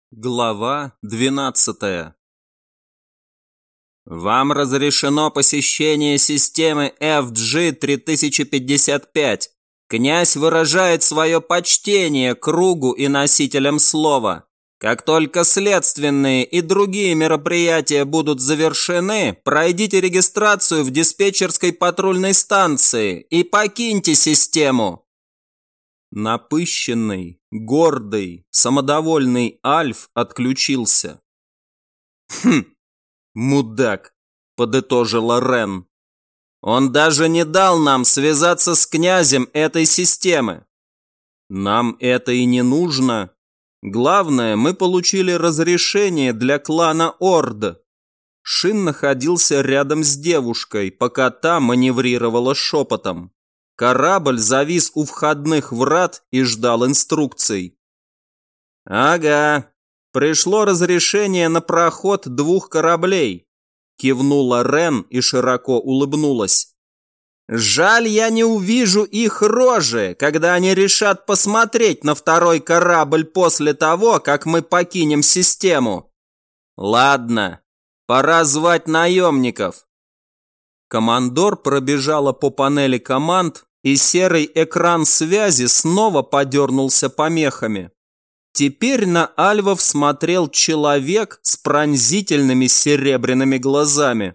Глава 12. Вам разрешено посещение системы FG-3055. Князь выражает свое почтение кругу и носителям слова. Как только следственные и другие мероприятия будут завершены, пройдите регистрацию в диспетчерской патрульной станции и покиньте систему. Напыщенный, гордый, самодовольный Альф отключился. Мудак», — подытожила Рен. «Он даже не дал нам связаться с князем этой системы. Нам это и не нужно. Главное, мы получили разрешение для клана Орд». Шин находился рядом с девушкой, пока та маневрировала шепотом. Корабль завис у входных врат и ждал инструкций. «Ага, пришло разрешение на проход 2 кораблей», кивнула Рен и широко улыбнулась. «Жаль, я не увижу их рожи, когда они решат посмотреть на 2-й корабль после того, как мы покинем систему. Ладно, пора звать наемников». Командор пробежала по панели команд, и серый экран связи снова подернулся помехами. Теперь на Альвов смотрел человек с пронзительными серебряными глазами.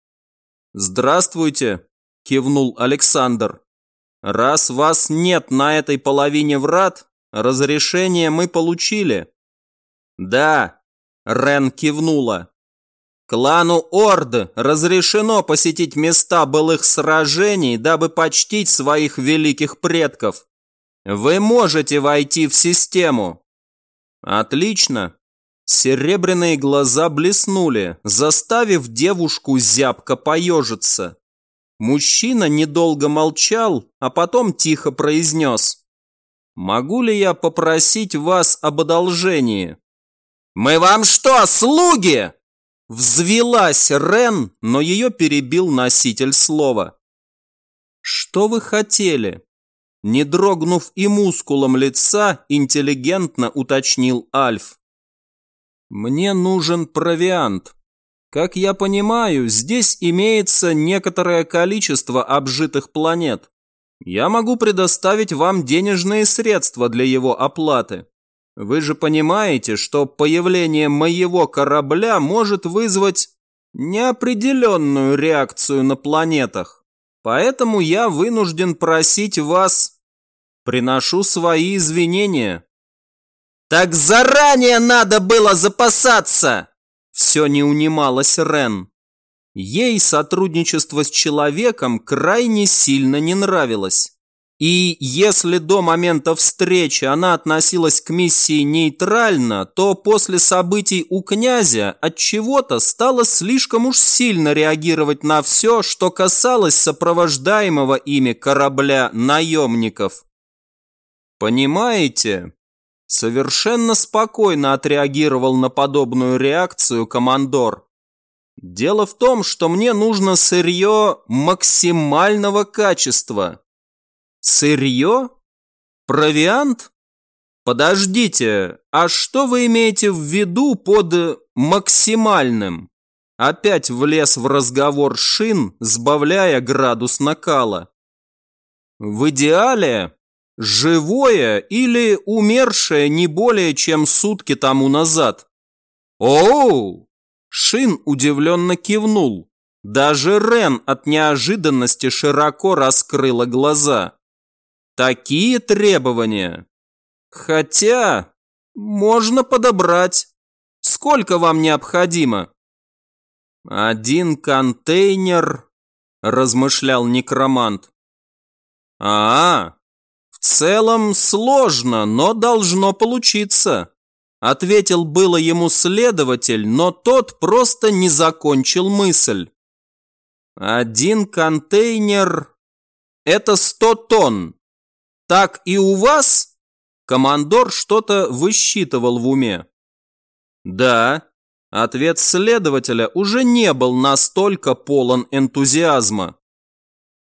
«Здравствуйте», – кивнул Александр. «Раз вас нет на этой половине врат, разрешение мы получили». «Да», – Рен кивнула. «Клану Орд разрешено посетить места былых сражений, дабы почтить своих великих предков. Вы можете войти в систему». «Отлично». Серебряные глаза блеснули, заставив девушку зябко поежиться. Мужчина недолго молчал, а потом тихо произнес: «Могу ли я попросить вас об одолжении?» «Мы вам что, слуги?» Взвилась Рен, но ее перебил носитель слова. «Что вы хотели?» Не дрогнув и мускулом лица, интеллигентно уточнил Альф. «Мне нужен провиант. Как я понимаю, здесь имеется некоторое количество обжитых планет. Я могу предоставить вам денежные средства для его оплаты. Вы же понимаете, что появление моего корабля может вызвать неопределенную реакцию на планетах. Поэтому я вынужден просить вас... Приношу свои извинения». «Так заранее надо было запасаться!» Все не унималась Рен. Ей сотрудничество с человеком крайне сильно не нравилось. И если до момента встречи она относилась к миссии нейтрально, то после событий у князя отчего-то стала слишком уж сильно реагировать на все, что касалось сопровождаемого ими корабля наемников. «Понимаете?» Совершенно спокойно отреагировал на подобную реакцию командор. «Дело в том, что мне нужно сырье максимального качества». «Сырье? Провиант? Подождите, а что вы имеете в виду под максимальным?» Опять влез в разговор Шин, сбавляя градус накала. «В идеале живое или умершее не более чем сутки тому назад». «Оу!» Шин удивленно кивнул. Даже Рен от неожиданности широко раскрыла глаза. «Такие требования? Хотя можно подобрать. Сколько вам необходимо?» «1 контейнер», размышлял некромант. В целом сложно, но должно получиться», ответил было ему следователь, но тот просто не закончил мысль. 1 контейнер – это 100 тонн. Так и у вас? Командор что-то высчитывал в уме. Да, ответ следователя уже не был настолько полон энтузиазма.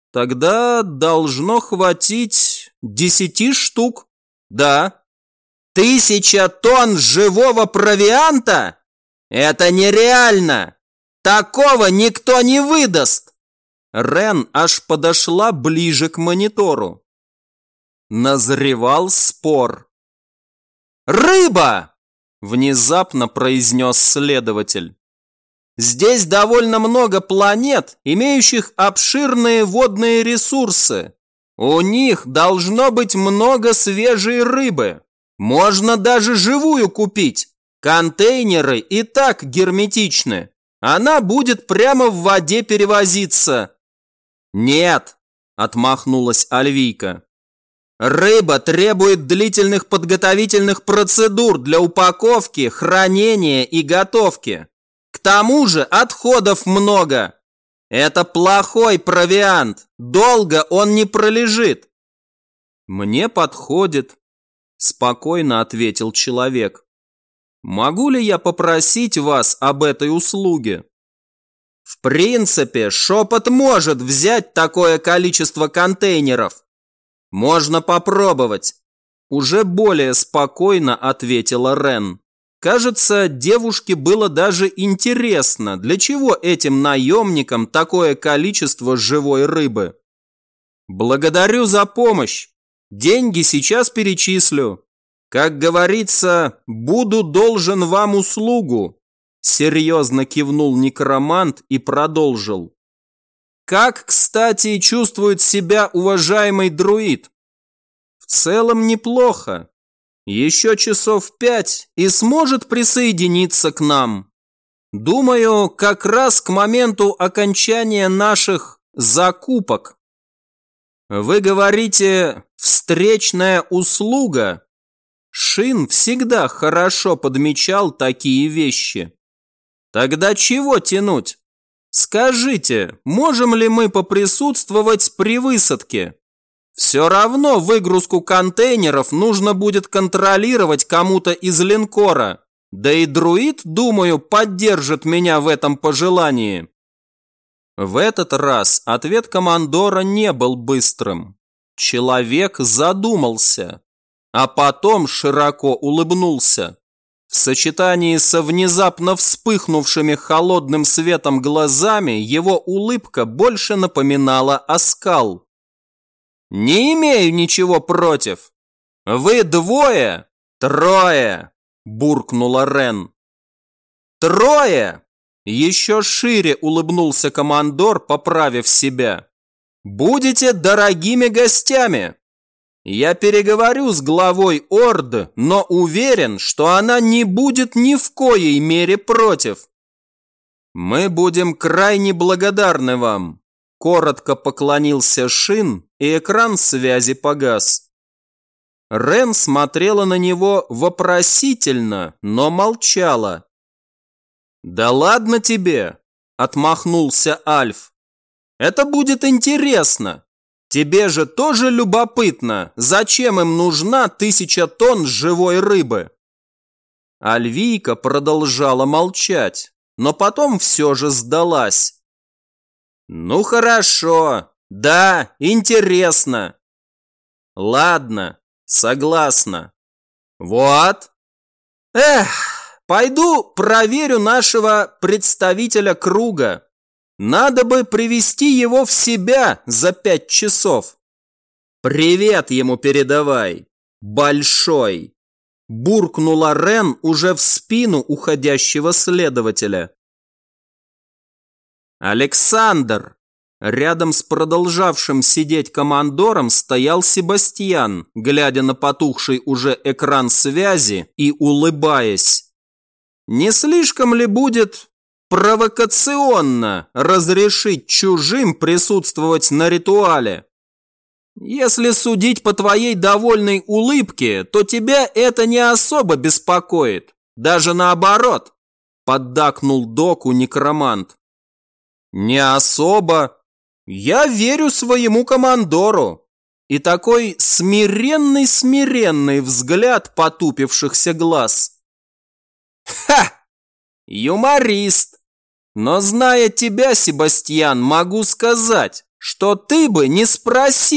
Тогда должно хватить 10 штук. Да. 1000 тонн живого провианта? Это нереально! Такого никто не выдаст!» Рен аж подошла ближе к монитору. Назревал спор. «Рыба!» – внезапно произнес следователь. «Здесь довольно много планет, имеющих обширные водные ресурсы. У них должно быть много свежей рыбы. Можно даже живую купить. Контейнеры и так герметичны. Она будет прямо в воде перевозиться». «Нет», – отмахнулась Альвийка. «Рыба требует длительных подготовительных процедур для упаковки, хранения и готовки. К тому же отходов много. Это плохой провиант. Долго он не пролежит». «Мне подходит», – спокойно ответил человек. «Могу ли я попросить вас об этой услуге?» «В принципе, Шепот может взять такое количество контейнеров. Можно попробовать», – уже более спокойно ответила Рен. Кажется, девушке было даже интересно, для чего этим наемникам такое количество живой рыбы. «Благодарю за помощь. Деньги сейчас перечислю. Как говорится, буду должен вам услугу», – серьезно кивнул некромант и продолжил. «Как, кстати, чувствует себя уважаемый друид?» «В целом неплохо. Еще часов 5 и сможет присоединиться к нам. Думаю, как раз к моменту окончания наших закупок». «Вы говорите, встречная услуга?» Шин всегда хорошо подмечал такие вещи. «Тогда чего тянуть? Скажите, можем ли мы поприсутствовать при высадке? Все равно выгрузку контейнеров нужно будет контролировать кому-то из линкора. Да и друид, думаю, поддержит меня в этом пожелании». В этот раз ответ командора не был быстрым. Человек задумался, а потом широко улыбнулся. В сочетании со внезапно вспыхнувшими холодным светом глазами его улыбка больше напоминала оскал. «Не имею ничего против. Вы 2? 3!» – буркнула Рен. 3! Еще шире улыбнулся командор, поправив себя. «Будете дорогими гостями. Я переговорю с главой Орды, но уверен, что она не будет ни в коей мере против». «Мы будем крайне благодарны вам», – коротко поклонился Шин, и экран связи погас. Рен смотрела на него вопросительно, но молчала. «Да ладно тебе», – отмахнулся Альф. «Это будет интересно. Тебе же тоже любопытно, зачем им нужна 1000 тонн живой рыбы?» Альвийка продолжала молчать, но потом все же сдалась. «Ну хорошо, да, интересно. Ладно, согласна. Вот. Пойду проверю нашего представителя круга. Надо бы привести его в себя за 5 часов. Привет ему передавай, большой», – буркнула Рен уже в спину уходящего следователя. «Александр!» Рядом с продолжавшим сидеть командором стоял Себастьян, глядя на потухший уже экран связи и улыбаясь. «Не слишком ли будет провокационно разрешить чужим присутствовать на ритуале? Если судить по твоей довольной улыбке, то тебя это не особо беспокоит, даже наоборот», – поддакнул доку некромант. «Не особо. Я верю своему командору». И такой смиренный взгляд потупившихся глаз. «Ха! Юморист! Но зная тебя, Себастьян, могу сказать, что ты бы не спросил,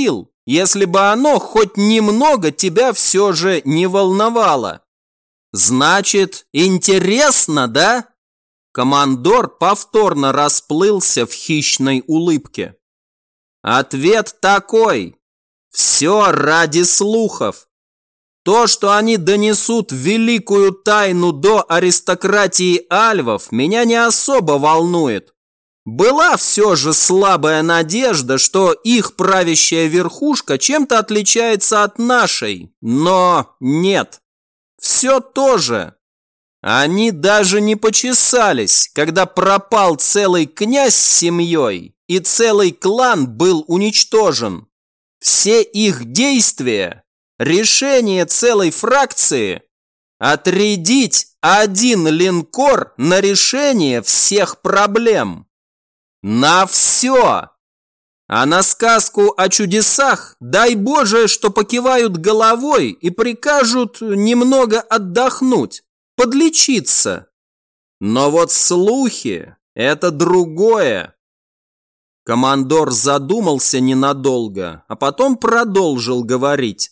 если бы оно хоть немного тебя все же не волновало. Значит, интересно, да? Командор повторно расплылся в хищной улыбке. Ответ такой. Все ради слухов. То, что они донесут великую тайну до аристократии альвов, меня не особо волнует. Была все же слабая надежда, что их правящая верхушка чем-то отличается от нашей, но нет. Все то же. Они даже не почесались, когда пропал целый князь с семьей, и целый клан был уничтожен. Все их действия, решение целой фракции – отрядить один линкор на решение всех проблем. На все! А на сказку о чудесах, дай Боже, что покивают головой и прикажут немного отдохнуть, подлечиться. Но вот слухи – это другое. Командор задумался ненадолго, а потом продолжил говорить.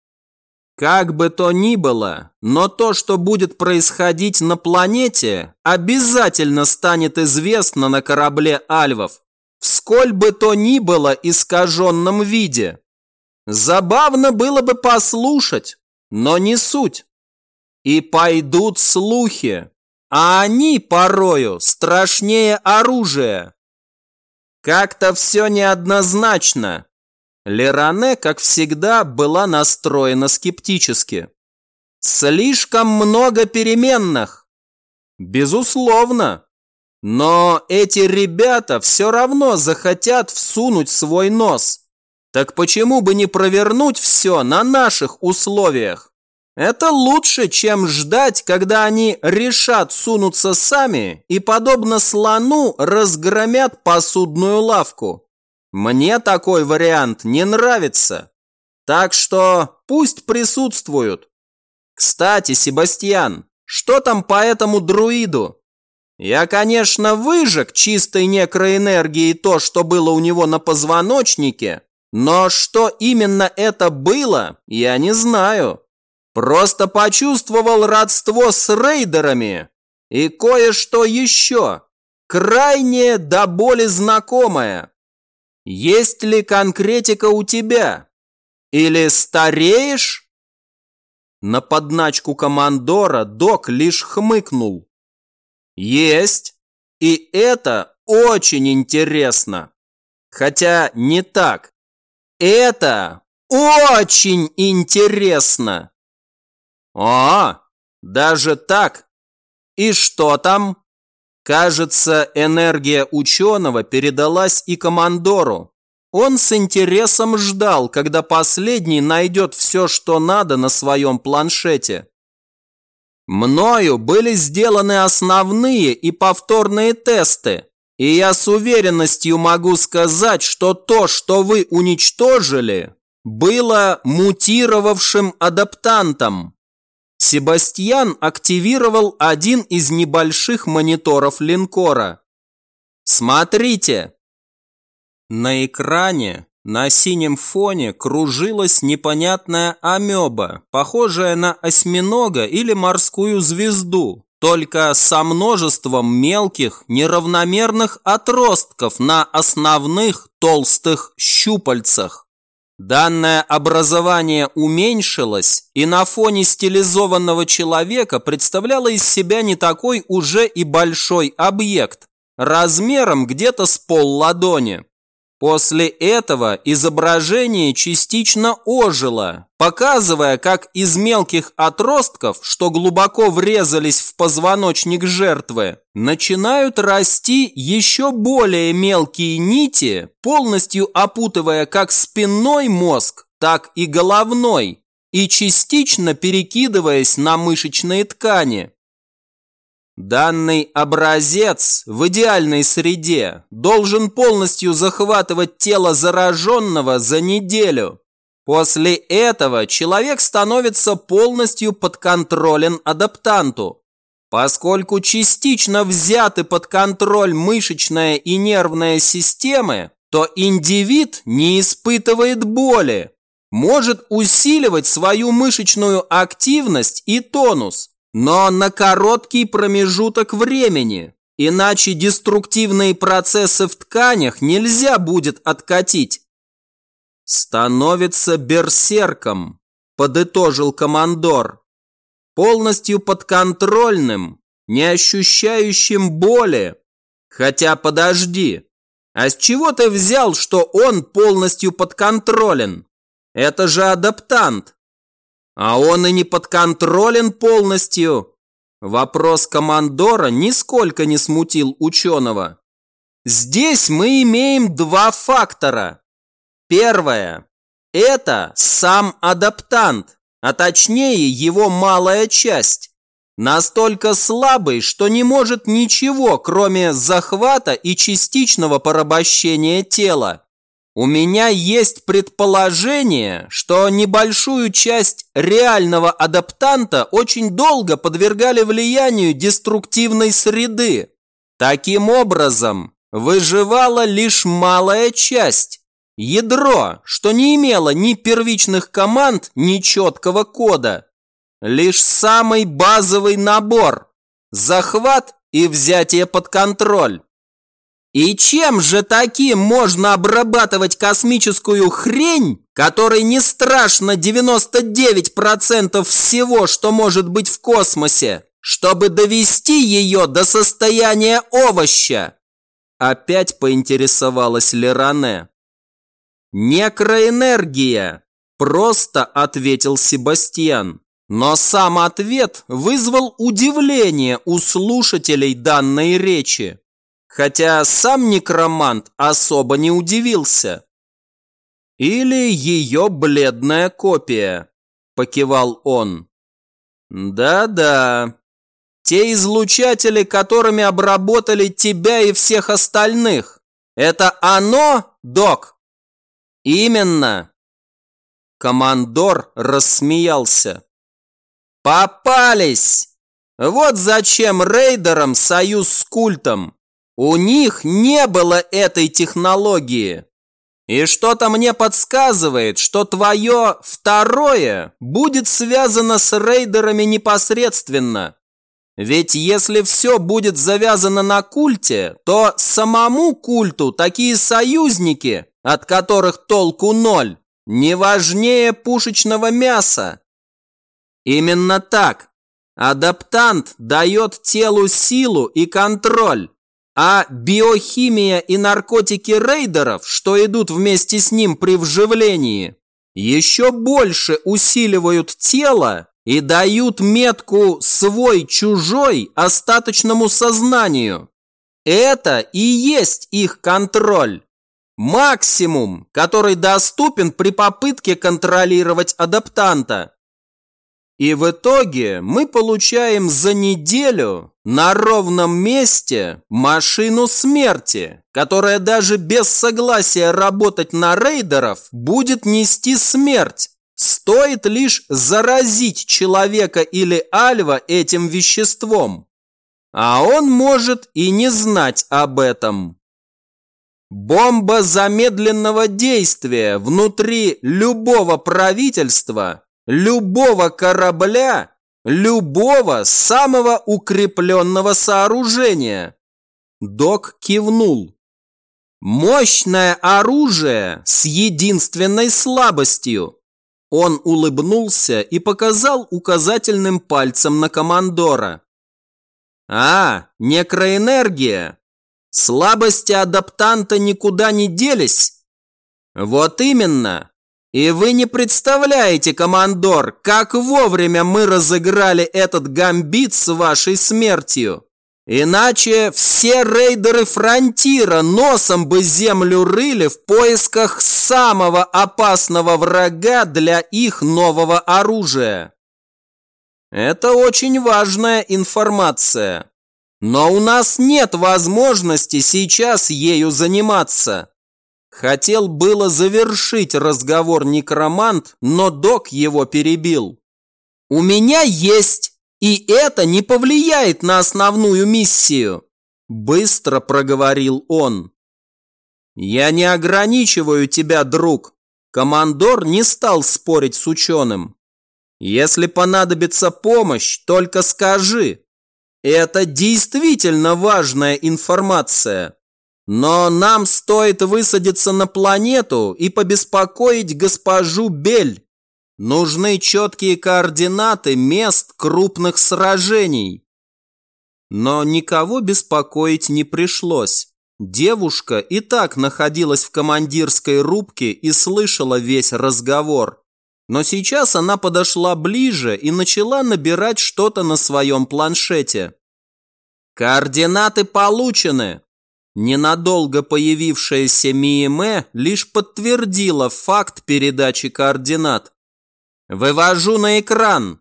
Как бы то ни было, но то, что будет происходить на планете, обязательно станет известно на корабле альвов, в сколь бы то ни было искаженном виде. Забавно было бы послушать, но не суть. И пойдут слухи, а они порою страшнее оружия. Как-то все неоднозначно. Леране, как всегда, была настроена скептически. Слишком много переменных. Безусловно. Но эти ребята все равно захотят всунуть свой нос. Так почему бы не провернуть все на наших условиях? Это лучше, чем ждать, когда они решат сунуться сами и, подобно слону, разгромят посудную лавку. Мне такой вариант не нравится. Так что пусть присутствуют. Кстати, Себастьян, что там по этому друиду? Я, конечно, выжег чистой некроэнергией то, что было у него на позвоночнике, но что именно это было, я не знаю. Просто почувствовал родство с рейдерами и кое-что еще, крайне до боли знакомое. Есть ли конкретика у тебя? Или стареешь? На подначку командора док лишь хмыкнул. Есть, и это очень интересно. Хотя не так. Это очень интересно. Даже так? И что там? Кажется, энергия ученого передалась и командору. Он с интересом ждал, когда последний найдет все, что надо на своем планшете. Мною были сделаны основные и повторные тесты, и я с уверенностью могу сказать, что то, что вы уничтожили, было мутировавшим адаптантом. Себастьян активировал один из небольших мониторов линкора. Смотрите. На экране на синем фоне кружилась непонятная амеба, похожая на осьминога или морскую звезду, только со множеством мелких неравномерных отростков на основных толстых щупальцах. Данное образование уменьшилось и на фоне стилизованного человека представляло из себя не такой уже и большой объект, размером где-то с полладони. После этого изображение частично ожило, показывая, как из мелких отростков, что глубоко врезались в позвоночник жертвы, начинают расти еще более мелкие нити, полностью опутывая как спинной мозг, так и головной, и частично перекидываясь на мышечные ткани. Данный образец в идеальной среде должен полностью захватывать тело зараженного за неделю. После этого человек становится полностью подконтролен адаптанту. Поскольку частично взяты под контроль мышечная и нервная системы, то индивид не испытывает боли, может усиливать свою мышечную активность и тонус, но на короткий промежуток времени, иначе деструктивные процессы в тканях нельзя будет откатить. «Становится берсерком», – подытожил командор, «полностью подконтрольным, не ощущающим боли. Хотя подожди, а с чего ты взял, что он полностью подконтролен? Это же адаптант. А он и не подконтролен полностью». Вопрос командора нисколько не смутил ученого. Здесь мы имеем два фактора. Первое – это сам адаптант, а точнее его малая часть. Настолько слабый, что не может ничего, кроме захвата и частичного порабощения тела. У меня есть предположение, что небольшую часть реального адаптанта очень долго подвергали влиянию деструктивной среды. Таким образом, выживала лишь малая часть. Ядро, что не имело ни первичных команд, ни четкого кода. Лишь самый базовый набор – захват и взятие под контроль. И чем же таким можно обрабатывать космическую хрень, которой не страшно 99% всего, что может быть в космосе, чтобы довести ее до состояния овоща? Опять поинтересовалась Леране. «Некроэнергия», – просто ответил Себастьян. Но сам ответ вызвал удивление у слушателей данной речи. Хотя сам некромант особо не удивился. «Или ее бледная копия», – покивал он. «Да-да, те излучатели, которыми обработали тебя и всех остальных, это оно, док?» «Именно!» Командор рассмеялся. «Попались! Вот зачем рейдерам союз с культом. У них не было этой технологии. И что-то мне подсказывает, что твое второе будет связано с рейдерами непосредственно. Ведь если все будет завязано на культе, то самому культу такие союзники, от которых толку ноль, не важнее пушечного мяса». Именно так. Адаптант дает телу силу и контроль, а биохимия и наркотики рейдеров, что идут вместе с ним при вживлении, еще больше усиливают тело и дают метку «свой-чужой» остаточному сознанию. Это и есть их контроль. Максимум, который доступен при попытке контролировать адаптанта. И в итоге мы получаем за неделю на ровном месте машину смерти, которая даже без согласия работать на рейдеров будет нести смерть. Стоит лишь заразить человека или альва этим веществом. А он может и не знать об этом. Бомба замедленного действия внутри любого правительства, любого корабля, любого самого укрепленного сооружения. Док кивнул. Мощное оружие с единственной слабостью. Он улыбнулся и показал указательным пальцем на командора. Некроэнергия. Слабости адаптанта никуда не делись. Вот именно. И вы не представляете, командор, как вовремя мы разыграли этот гамбит с вашей смертью. Иначе все рейдеры Фронтира носом бы землю рыли в поисках самого опасного врага для их нового оружия. Это очень важная информация. Но у нас нет возможности сейчас ею заниматься. Хотел было завершить разговор некромант, но док его перебил. У меня есть, и это не повлияет на основную миссию, быстро проговорил он. Я не ограничиваю тебя, друг. Командор не стал спорить с ученым. Если понадобится помощь, только скажи. Это действительно важная информация. Но нам стоит высадиться на планету и побеспокоить госпожу Бель. Нужны четкие координаты мест крупных сражений. Но никого беспокоить не пришлось. Девушка и так находилась в командирской рубке и слышала весь разговор. Но сейчас она подошла ближе и начала набирать что-то на своем планшете. «Координаты получены!» Ненадолго появившаяся Миеме лишь подтвердила факт передачи координат. «Вывожу на экран!»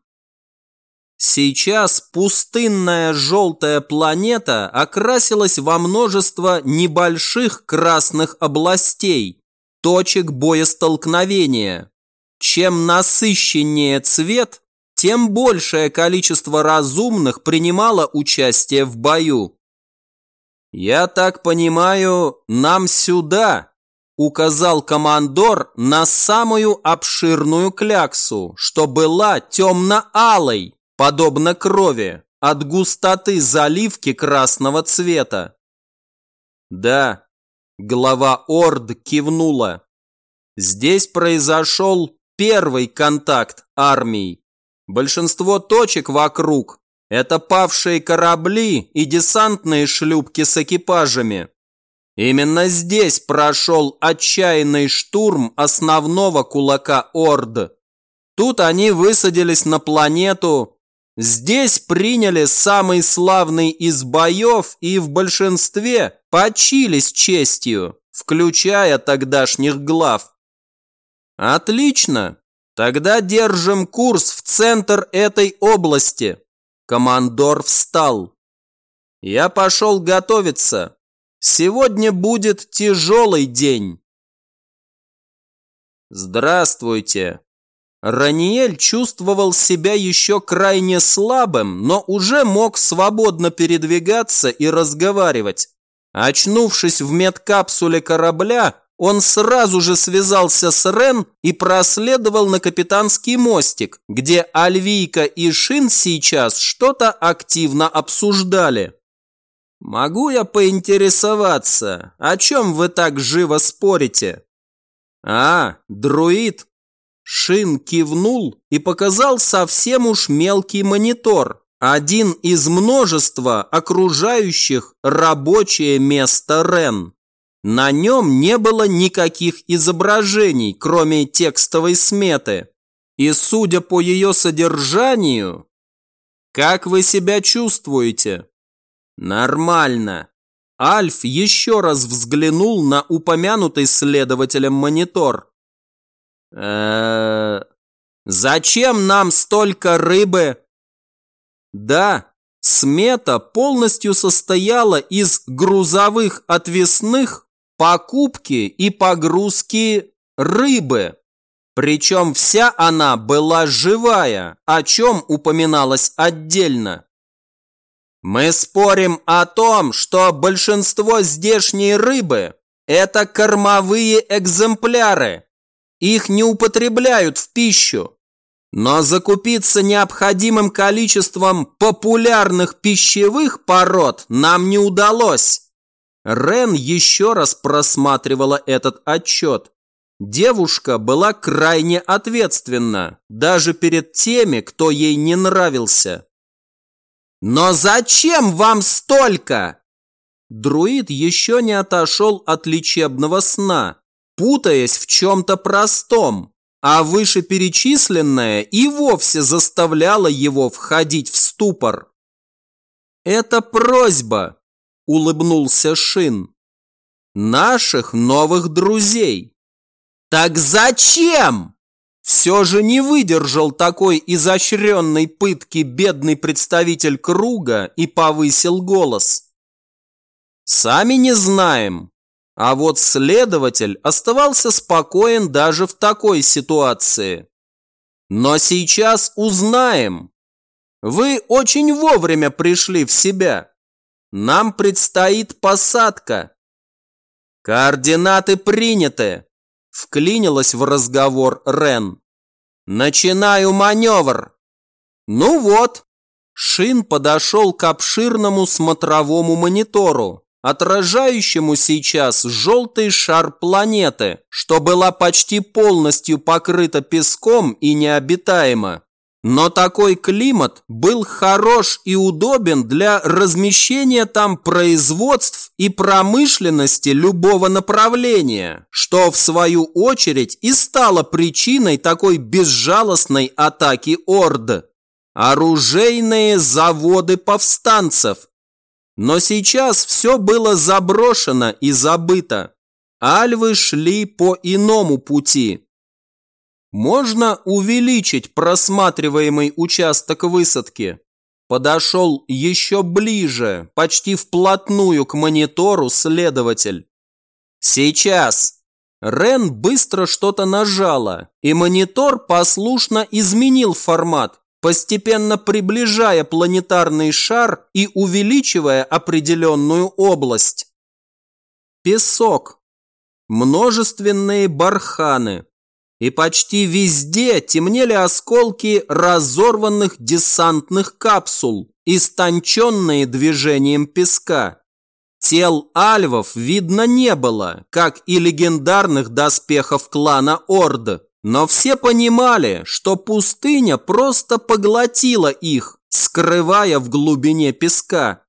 Сейчас пустынная желтая планета окрасилась во множество небольших красных областей, точек боестолкновения. Чем насыщеннее цвет, тем большее количество разумных принимало участие в бою. «Я так понимаю, нам сюда», – указал командор на самую обширную кляксу, что была темно-алой, подобно крови, от густоты заливки красного цвета. «Да», – глава Орд кивнула. «Здесь произошел первый контакт армий. Большинство точек вокруг – это павшие корабли и десантные шлюпки с экипажами. Именно здесь прошел отчаянный штурм основного кулака Орд. Тут они высадились на планету, здесь приняли самый славный из боев и в большинстве почили с честью, включая тогдашних глав. Отлично, тогда держим курс в центр этой области. Командор встал. Я пошел готовиться. Сегодня будет тяжелый день. Здравствуйте. Раниэль чувствовал себя еще крайне слабым, но уже мог свободно передвигаться и разговаривать. Очнувшись в медкапсуле корабля, он сразу же связался с Рен и проследовал на капитанский мостик, где Альвийка и Шин сейчас что-то активно обсуждали. «Могу я поинтересоваться, о чем вы так живо спорите?» «А, друид!» Шин кивнул и показал совсем уж мелкий монитор, один из множества окружающих рабочее место Рен. На нем не было никаких изображений, кроме текстовой сметы. И судя по ее содержанию... Как вы себя чувствуете? Нормально. Альф еще раз взглянул на упомянутый следователем монитор. Зачем нам столько рыбы? Да, смета полностью состояла из грузовых отвесных, покупки и погрузки рыбы. Причем вся она была живая, о чем упоминалось отдельно. Мы спорим о том, что большинство здешней рыбы – это кормовые экземпляры. Их не употребляют в пищу. Но закупиться необходимым количеством популярных пищевых пород нам не удалось. Рен еще раз просматривала этот отчет. Девушка была крайне ответственна, даже перед теми, кто ей не нравился. «Но зачем вам столько?» Друид еще не отошел от лечебного сна, путаясь в чем-то простом, а вышеперечисленное и вовсе заставляло его входить в ступор. «Это просьба», – улыбнулся Шин. «Наших новых друзей». «Так зачем?» Все же не выдержал такой изощренной пытки бедный представитель круга и повысил голос. «Сами не знаем». А вот следователь оставался спокоен даже в такой ситуации. «Но сейчас узнаем. Вы очень вовремя пришли в себя. Нам предстоит посадка». «Координаты приняты!» – вклинилась в разговор Рен. «Начинаю маневр!» «Ну вот!» Шин подошел к обширному смотровому монитору, отражающему сейчас желтый шар планеты, что была почти полностью покрыта песком и необитаема. Но такой климат был хорош и удобен для размещения там производств и промышленности любого направления, что в свою очередь и стало причиной такой безжалостной атаки Орд. Оружейные заводы повстанцев. Но сейчас все было заброшено и забыто. Альвы шли по иному пути. Можно увеличить просматриваемый участок высадки. Подошел еще ближе, почти вплотную к монитору следователь. Сейчас. Рен быстро что-то нажала, и монитор послушно изменил формат, постепенно приближая планетарный шар и увеличивая определенную область. Песок. Множественные барханы. И почти везде темнели осколки разорванных десантных капсул, истонченные движением песка. Тел альвов видно не было, как и легендарных доспехов клана Орд, но все понимали, что пустыня просто поглотила их, скрывая в глубине песка.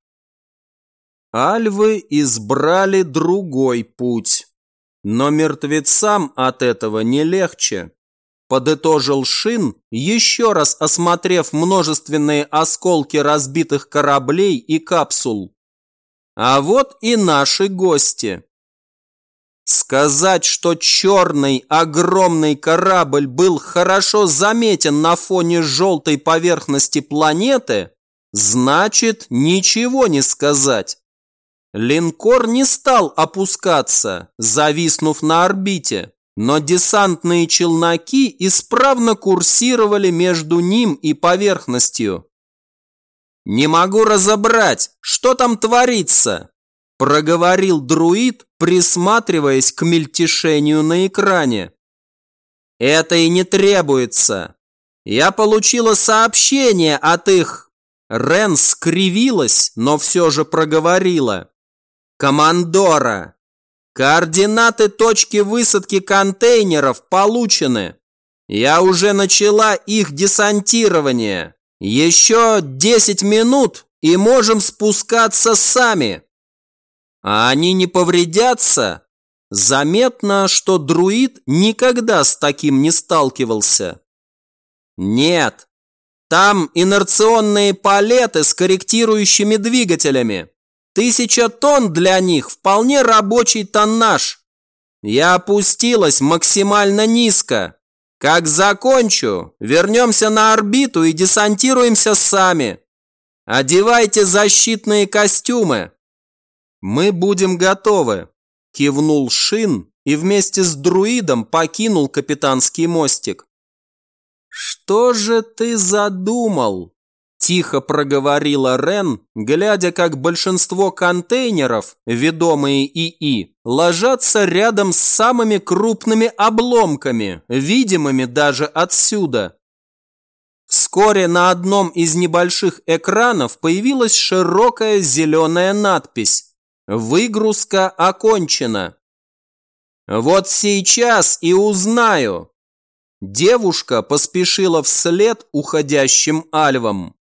Альвы избрали другой путь. Но мертвецам от этого не легче. Подытожил Шин, еще раз осмотрев множественные осколки разбитых кораблей и капсул. А вот и наши гости. Сказать, что черный огромный корабль был хорошо заметен на фоне желтой поверхности планеты, значит ничего не сказать. Линкор не стал опускаться, зависнув на орбите, но десантные челноки исправно курсировали между ним и поверхностью. «Не могу разобрать, что там творится», – проговорил друид, присматриваясь к мельтешению на экране. «Это и не требуется. Я получила сообщение от их...» Рен скривилась, но все же проговорила. «Командора, координаты точки высадки контейнеров получены. Я уже начала их десантирование. Еще 10 минут и можем спускаться сами. А они не повредятся?» Заметно, что друид никогда с таким не сталкивался. «Нет, там инерционные палеты с корректирующими двигателями. 1000 тонн для них вполне рабочий тоннаж. Я опустилась максимально низко. Как закончу, вернемся на орбиту и десантируемся сами. Одевайте защитные костюмы». «Мы будем готовы», – кивнул Шин и вместе с друидом покинул капитанский мостик. «Что же ты задумал?» – тихо проговорила Рен, глядя, как большинство контейнеров, ведомые ИИ, ложатся рядом с самыми крупными обломками, видимыми даже отсюда. Вскоре на одном из небольших экранов появилась широкая зеленая надпись «Выгрузка окончена». «Вот сейчас и узнаю». Девушка поспешила вслед уходящим альвам.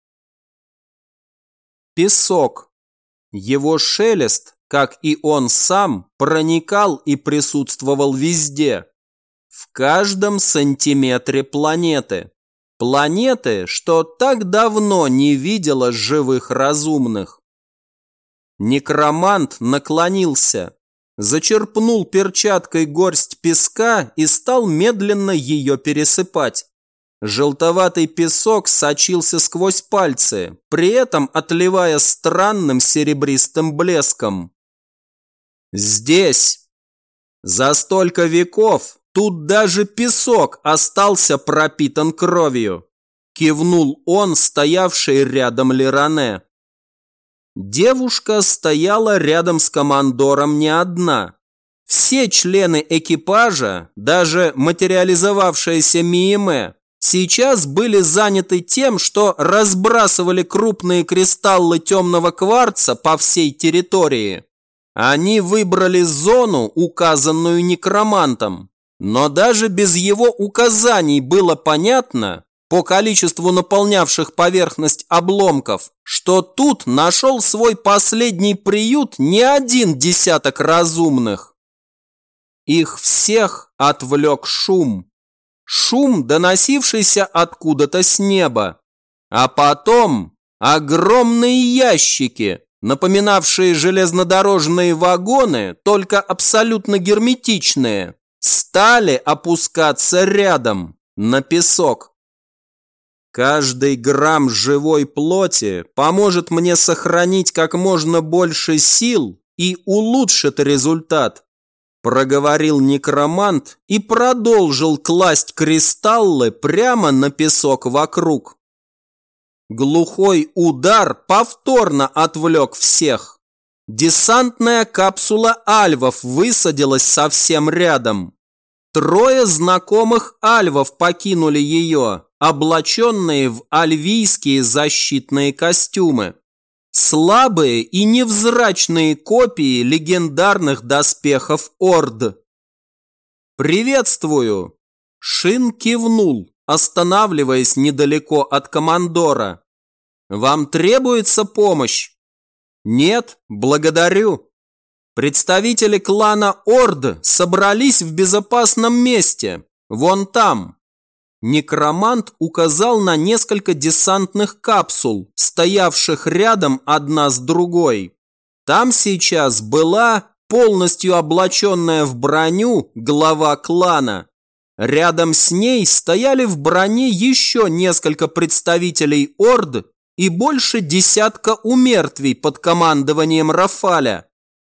Песок. Его шелест, как и он сам, проникал и присутствовал везде. В каждом сантиметре планеты. Планеты, что так давно не видела живых разумных. Некромант наклонился, зачерпнул перчаткой горсть песка и стал медленно ее пересыпать. Желтоватый песок сочился сквозь пальцы, при этом отливая странным серебристым блеском. Здесь. За столько веков тут даже песок остался пропитан кровью, кивнул он, стоявший рядом Лиране. Девушка стояла рядом с командором не одна. Все члены экипажа, даже материализовавшаяся Миеме, сейчас были заняты тем, что разбрасывали крупные кристаллы темного кварца по всей территории. Они выбрали зону, указанную некромантом, но даже без его указаний было понятно, по количеству наполнявших поверхность обломков, что тут нашел свой последний приют не один десяток разумных. Их всех отвлек шум. Шум, доносившийся откуда-то с неба. А потом огромные ящики, напоминавшие железнодорожные вагоны, только абсолютно герметичные, стали опускаться рядом, на песок. Каждый грамм живой плоти поможет мне сохранить как можно больше сил и улучшит результат, проговорил некромант и продолжил класть кристаллы прямо на песок вокруг. Глухой удар повторно отвлек всех. Десантная капсула альвов высадилась совсем рядом. 3 знакомых альвов покинули ее, облаченные в альвийские защитные костюмы. Слабые и невзрачные копии легендарных доспехов Орд. «Приветствую!» Шин кивнул, останавливаясь недалеко от командора. «Вам требуется помощь?» «Нет, благодарю. Представители клана Орд собрались в безопасном месте, вон там». Некромант указал на несколько десантных капсул, стоявших рядом одна с другой. Там сейчас была полностью облаченная в броню глава клана. Рядом с ней стояли в броне еще несколько представителей Орд и больше десятка умертвий под командованием Рафаля.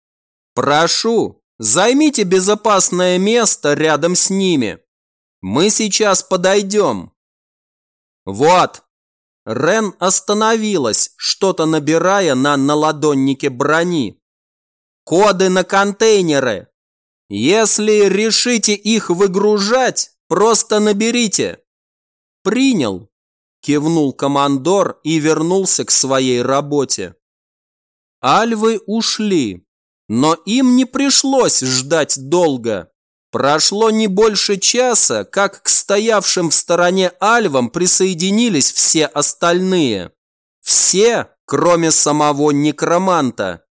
«Прошу, займите безопасное место рядом с ними. Мы сейчас подойдем». «Вот». Рен остановилась, что-то набирая на наладоннике брони. «Коды на контейнеры. Если решите их выгружать, просто наберите». «Принял», – кивнул командор и вернулся к своей работе. Альвы ушли, но им не пришлось ждать долго. Прошло не больше часа, как к стоявшим в стороне альвам присоединились все остальные. Все, кроме самого некроманта.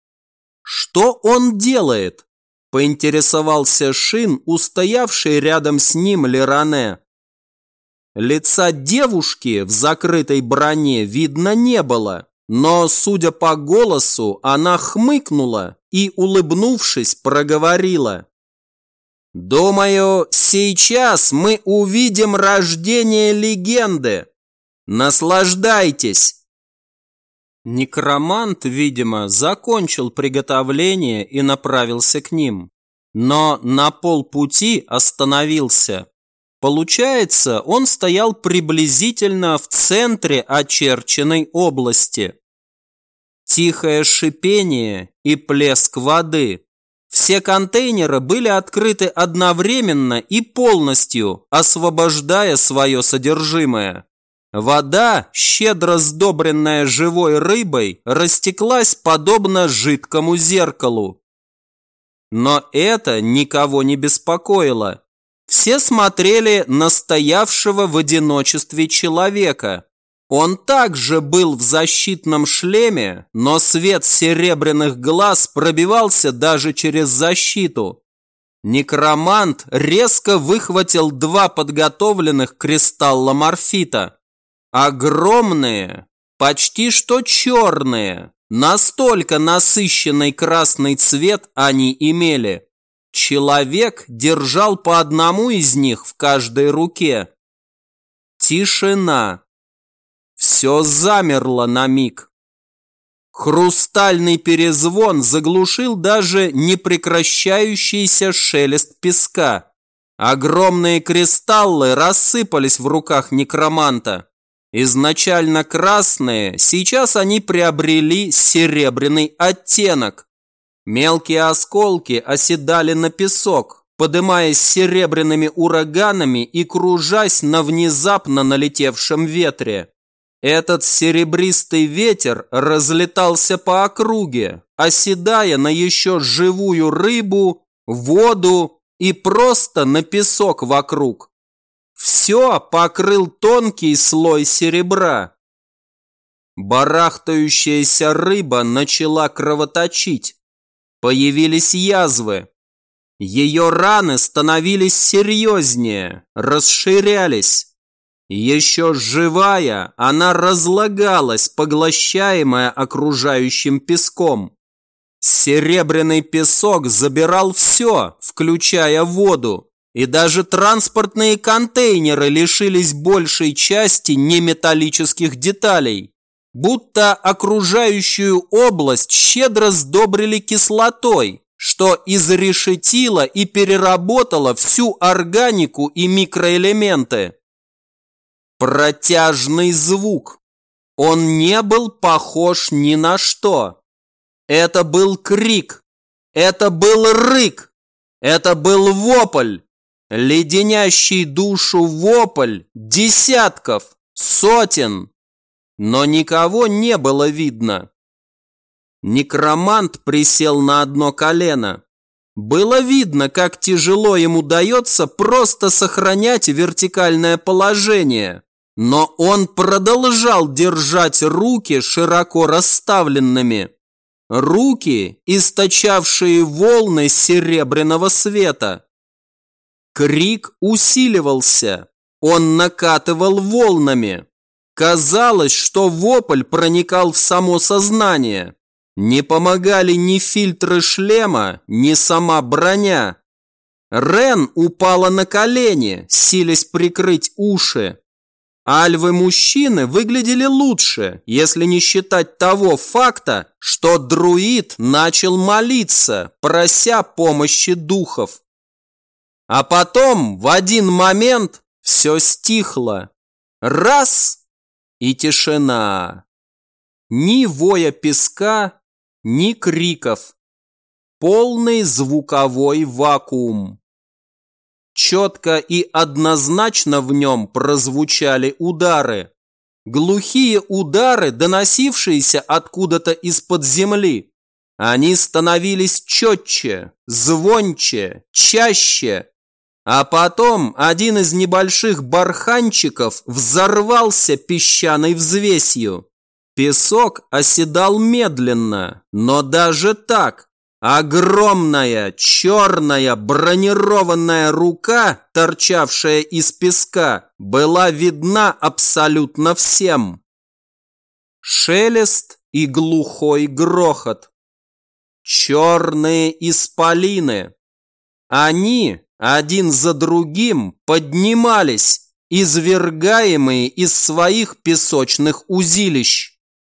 «Что он делает?» – поинтересовался Шин, устоявший рядом с ним Леране. Лица девушки в закрытой броне видно не было, но, судя по голосу, она хмыкнула и, улыбнувшись, проговорила. «Думаю, сейчас мы увидим рождение легенды. Наслаждайтесь!» Некромант, видимо, закончил приготовление и направился к ним, но на полпути остановился. Получается, он стоял приблизительно в центре очерченной области. Тихое шипение и плеск воды. Все контейнеры были открыты одновременно и полностью, освобождая свое содержимое. Вода, щедро сдобренная живой рыбой, растеклась подобно жидкому зеркалу. Но это никого не беспокоило. Все смотрели на стоявшего в одиночестве человека. Он также был в защитном шлеме, но свет серебряных глаз пробивался даже через защиту. Некромант резко выхватил 2 подготовленных кристалла морфита. Огромные, почти что черные, настолько насыщенный красный цвет они имели. Человек держал по одному из них в каждой руке. Тишина. Все замерло на миг. Хрустальный перезвон заглушил даже непрекращающийся шелест песка. Огромные кристаллы рассыпались в руках некроманта. Изначально красные, сейчас они приобрели серебряный оттенок. Мелкие осколки оседали на песок, подымаясь серебряными ураганами и кружась на внезапно налетевшем ветре. Этот серебристый ветер разлетался по округе, оседая на еще живую рыбу, воду и просто на песок вокруг. Все покрыл тонкий слой серебра. Барахтающаяся рыба начала кровоточить. Появились язвы. Ее раны становились серьезнее, расширялись. Еще живая, она разлагалась, поглощаемая окружающим песком. Серебряный песок забирал все, включая воду, и даже транспортные контейнеры лишились большей части неметаллических деталей, будто окружающую область щедро сдобрили кислотой, что изрешетило и переработало всю органику и микроэлементы. Протяжный звук. Он не был похож ни на что. Это был крик. Это был рык. Это был вопль. Леденящий душу вопль десятков, сотен. Но никого не было видно. Некромант присел на одно колено. Было видно, как тяжело ему дается просто сохранять вертикальное положение. Но он продолжал держать руки широко расставленными. Руки, источавшие волны серебряного света. Крик усиливался. Он накатывал волнами. Казалось, что вопль проникал в само сознание. Не помогали ни фильтры шлема, ни сама броня. Рен упала на колени, силясь прикрыть уши. Альвы-мужчины выглядели лучше, если не считать того факта, что друид начал молиться, прося помощи духов. А потом в один момент все стихло. Раз – и тишина. Ни воя песка, ни криков. Полный звуковой вакуум. Четко и однозначно в нем прозвучали удары. Глухие удары, доносившиеся откуда-то из-под земли. Они становились четче, звонче, чаще. А потом один из небольших барханчиков взорвался песчаной взвесью. Песок оседал медленно, но даже так. Огромная, черная, бронированная рука, торчавшая из песка, была видна абсолютно всем. Шелест и глухой грохот. Черные исполины. Они, один за другим, поднимались, извергаемые из своих песочных узилищ.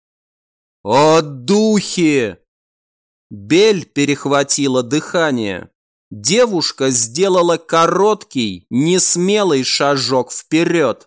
О, духи! Бель перехватила дыхание. Девушка сделала короткий, несмелый шажок вперед.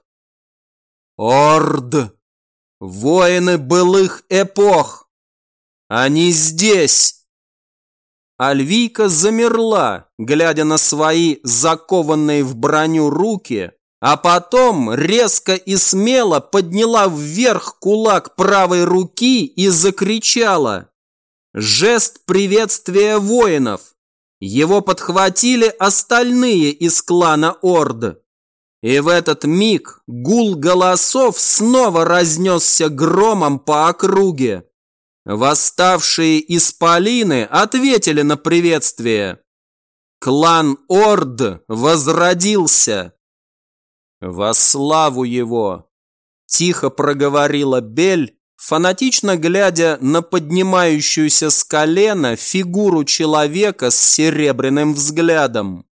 Орд! Воины былых эпох! Они здесь! Альвийка замерла, глядя на свои закованные в броню руки, а потом резко и смело подняла вверх кулак правой руки и закричала. Жест приветствия воинов. Его подхватили остальные из клана Орд. И в этот миг гул голосов снова разнесся громом по округе. Восставшие исполины ответили на приветствие. Клан Орд возродился. Во славу его! Тихо проговорила Бель, фанатично глядя на поднимающуюся с колена фигуру человека с серебряным взглядом.